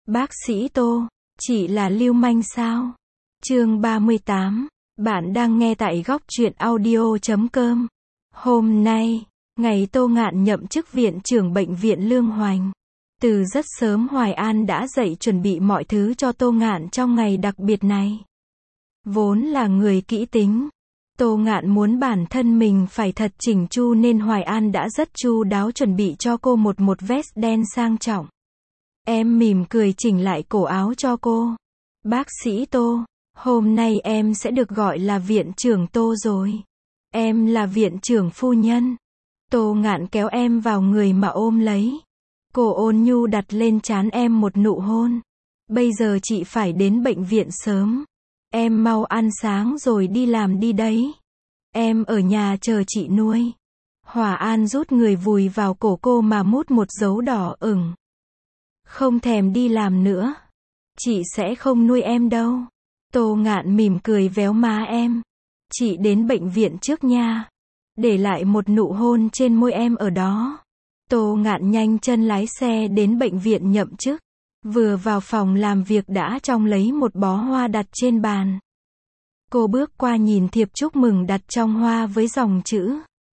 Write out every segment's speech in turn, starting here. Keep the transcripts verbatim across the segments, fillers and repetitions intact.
Bác sĩ Tô, chị là lưu manh sao? Chương ba mươi tám, bạn đang nghe tại góc truyện audio chấm com. Hôm nay, ngày Tô Ngạn nhậm chức viện trưởng bệnh viện Lương Hoành. Từ rất sớm Hoài An đã dậy chuẩn bị mọi thứ cho Tô Ngạn trong ngày đặc biệt này. Vốn là người kỹ tính, Tô Ngạn muốn bản thân mình phải thật chỉnh chu nên Hoài An đã rất chu đáo chuẩn bị cho cô một một vest đen sang trọng. Em mỉm cười chỉnh lại cổ áo cho cô. Bác sĩ Tô, hôm nay em sẽ được gọi là viện trưởng Tô rồi. Em là viện trưởng phu nhân. Tô Ngạn kéo em vào người mà ôm lấy. Cô ôn nhu đặt lên trán em một nụ hôn. Bây giờ chị phải đến bệnh viện sớm. Em mau ăn sáng rồi đi làm đi đấy. Em ở nhà chờ chị nuôi. Hòa An rút người vùi vào cổ cô mà mút một dấu đỏ ửng. Không thèm đi làm nữa. Chị sẽ không nuôi em đâu. Tô Ngạn mỉm cười véo má em. Chị đến bệnh viện trước nha. Để lại một nụ hôn trên môi em ở đó. Tô Ngạn nhanh chân lái xe đến bệnh viện nhậm chức. Vừa vào phòng làm việc đã trông lấy một bó hoa đặt trên bàn. Cô bước qua nhìn thiệp chúc mừng đặt trong hoa với dòng chữ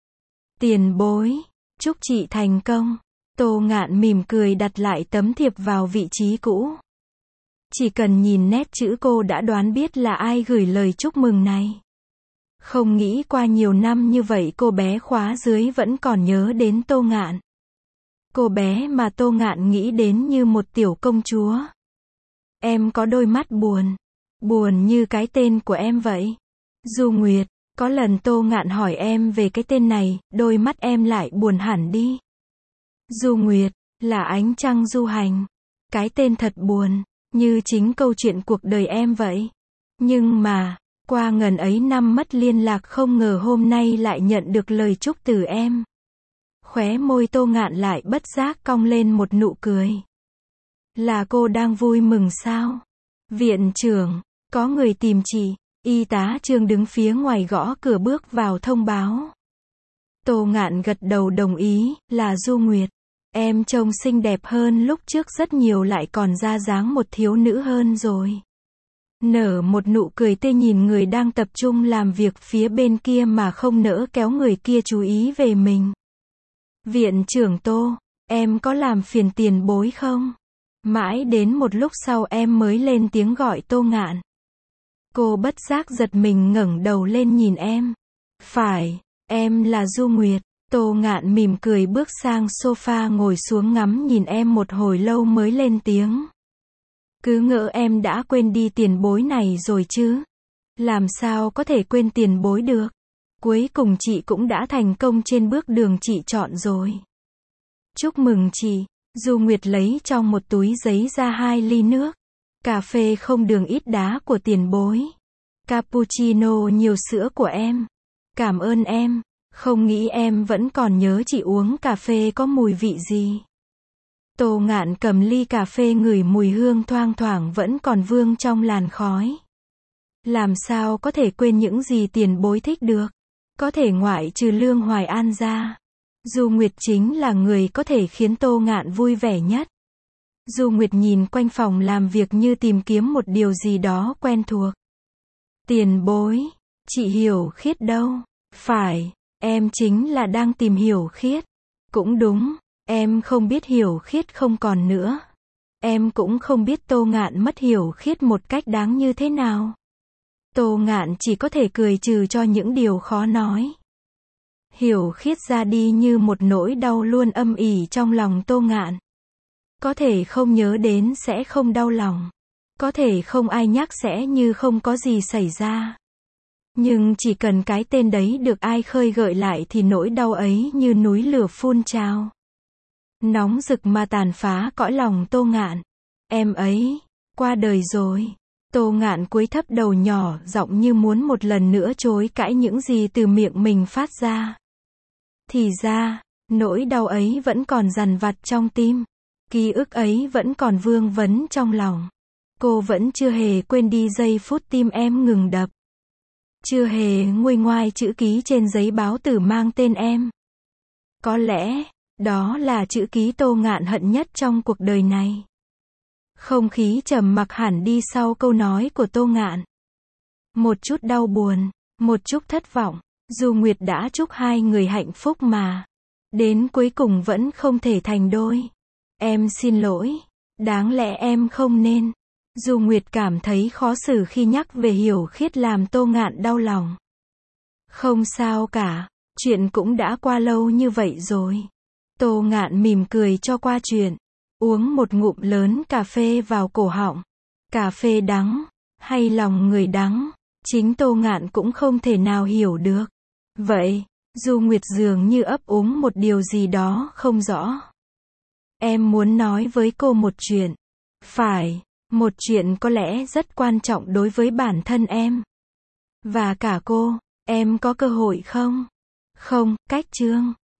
tiền bối, chúc chị thành công. Tô Ngạn mỉm cười đặt lại tấm thiệp vào vị trí cũ. Chỉ cần nhìn nét chữ cô đã đoán biết là ai gửi lời chúc mừng này. Không nghĩ qua nhiều năm như vậy cô bé khóa dưới vẫn còn nhớ đến Tô Ngạn. Cô bé mà Tô Ngạn nghĩ đến như một tiểu công chúa. Em có đôi mắt buồn. Buồn như cái tên của em vậy. Du Nguyệt, có lần Tô Ngạn hỏi em về cái tên này, đôi mắt em lại buồn hẳn đi. Du Nguyệt, là ánh trăng du hành. Cái tên thật buồn, như chính câu chuyện cuộc đời em vậy. Nhưng mà, qua ngần ấy năm mất liên lạc không ngờ hôm nay lại nhận được lời chúc từ em. Khóe môi Tô Ngạn lại bất giác cong lên một nụ cười. Là cô đang vui mừng sao? Viện trưởng, có người tìm chị. Y tá Trương đứng phía ngoài gõ cửa bước vào thông báo. Tô Ngạn gật đầu đồng ý, là Du Nguyệt. Em trông xinh đẹp hơn lúc trước rất nhiều lại còn ra dáng một thiếu nữ hơn rồi. Nở một nụ cười tươi nhìn người đang tập trung làm việc phía bên kia mà không nỡ kéo người kia chú ý về mình. Viện trưởng Tô, em có làm phiền tiền bối không? Mãi đến một lúc sau em mới lên tiếng gọi Tô Ngạn. Cô bất giác giật mình ngẩng đầu lên nhìn em. Phải, em là Du Nguyệt. Tô Ngạn mỉm cười bước sang sofa ngồi xuống ngắm nhìn em một hồi lâu mới lên tiếng. Cứ ngỡ em đã quên đi tiền bối này rồi chứ. Làm sao có thể quên tiền bối được. Cuối cùng chị cũng đã thành công trên bước đường chị chọn rồi. Chúc mừng chị. Du Nguyệt lấy trong một túi giấy ra hai ly nước. Cà phê không đường ít đá của tiền bối. Cappuccino nhiều sữa của em. Cảm ơn em. Không nghĩ em vẫn còn nhớ chị uống cà phê có mùi vị gì. Tô Ngạn cầm ly cà phê ngửi mùi hương thoang thoảng vẫn còn vương trong làn khói. Làm sao có thể quên những gì tiền bối thích được. Có thể ngoại trừ Lương Hoài An ra. Du Nguyệt chính là người có thể khiến Tô Ngạn vui vẻ nhất. Du Nguyệt nhìn quanh phòng làm việc như tìm kiếm một điều gì đó quen thuộc. Tiền bối, chị Hiểu Khiết đâu? Phải, em chính là đang tìm Hiểu Khiết. Cũng đúng, em không biết Hiểu Khiết không còn nữa. Em cũng không biết Tô Ngạn mất Hiểu Khiết một cách đáng như thế nào. Tô Ngạn chỉ có thể cười trừ cho những điều khó nói. Hiểu Khiết ra đi như một nỗi đau luôn âm ỉ trong lòng Tô Ngạn. Có thể không nhớ đến sẽ không đau lòng. Có thể không ai nhắc sẽ như không có gì xảy ra. Nhưng chỉ cần cái tên đấy được ai khơi gợi lại thì nỗi đau ấy như núi lửa phun trào. Nóng rực mà tàn phá cõi lòng Tô Ngạn. Em ấy, qua đời rồi. Tô Ngạn cúi thấp đầu nhỏ, giọng như muốn một lần nữa chối cãi những gì từ miệng mình phát ra. Thì ra, nỗi đau ấy vẫn còn dằn vặt trong tim. Ký ức ấy vẫn còn vương vấn trong lòng. Cô vẫn chưa hề quên đi giây phút tim em ngừng đập. Chưa hề nguôi ngoai chữ ký trên giấy báo tử mang tên em. Có lẽ, đó là chữ ký Tô Ngạn hận nhất trong cuộc đời này. Không khí trầm mặc hẳn đi sau câu nói của Tô Ngạn. Một chút đau buồn, một chút thất vọng. Du Nguyệt đã chúc hai người hạnh phúc mà. Đến cuối cùng vẫn không thể thành đôi. Em xin lỗi. Đáng lẽ em không nên. Du Nguyệt cảm thấy khó xử khi nhắc về Hiểu Khiết làm Tô Ngạn đau lòng. Không sao cả. Chuyện cũng đã qua lâu như vậy rồi. Tô Ngạn mỉm cười cho qua chuyện. Uống một ngụm lớn cà phê vào cổ họng. Cà phê đắng, hay lòng người đắng, chính Tô Ngạn cũng không thể nào hiểu được. Vậy, Du Nguyệt dường như ấp úng một điều gì đó không rõ. Em muốn nói với cô một chuyện. Phải, một chuyện có lẽ rất quan trọng đối với bản thân em. Và cả cô, em có cơ hội không? Không, cách chương.